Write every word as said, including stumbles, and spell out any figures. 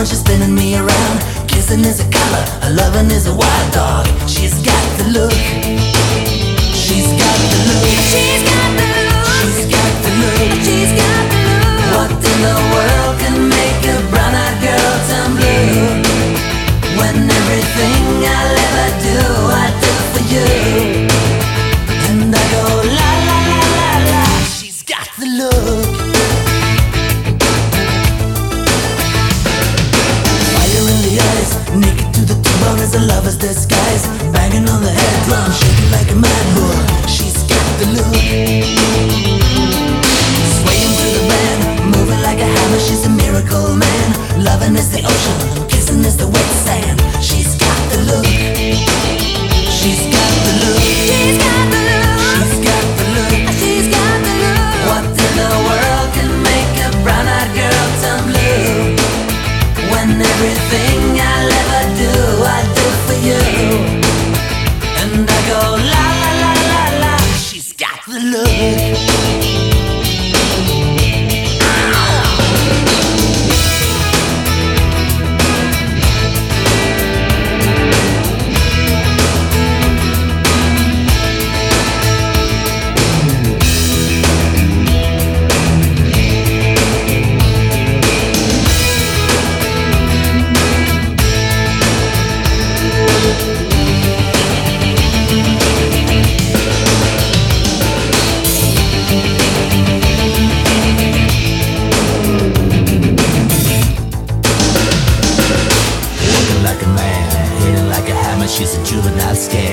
when she's spinning me around. Kissing is a color, her loving is a wild dog. She's got the look. She's got the look. She's got the look. She's got the look. She's got the look. What in the world can make a brown-eyed girl turn blue? When everything I'll ever do, I do for you. And I go la la la la la. She's got the look. Fire in the eyes, naked to the bone as a lover's disguise. Banging on the head drum, shaking like a mad bull. She's got the look. Swaying through the band, moving like a hammer. She's a miracle man. Loving is the ocean, kissing is the wet sand. She's got the look. She's got the look. She's got the look. She's got the look. She's got the look. What in the world can make a brown-eyed girl turn blue? When everything I'll ever do, I do for you. And I go la la la la la. She's got the look. She's a juvenile scam.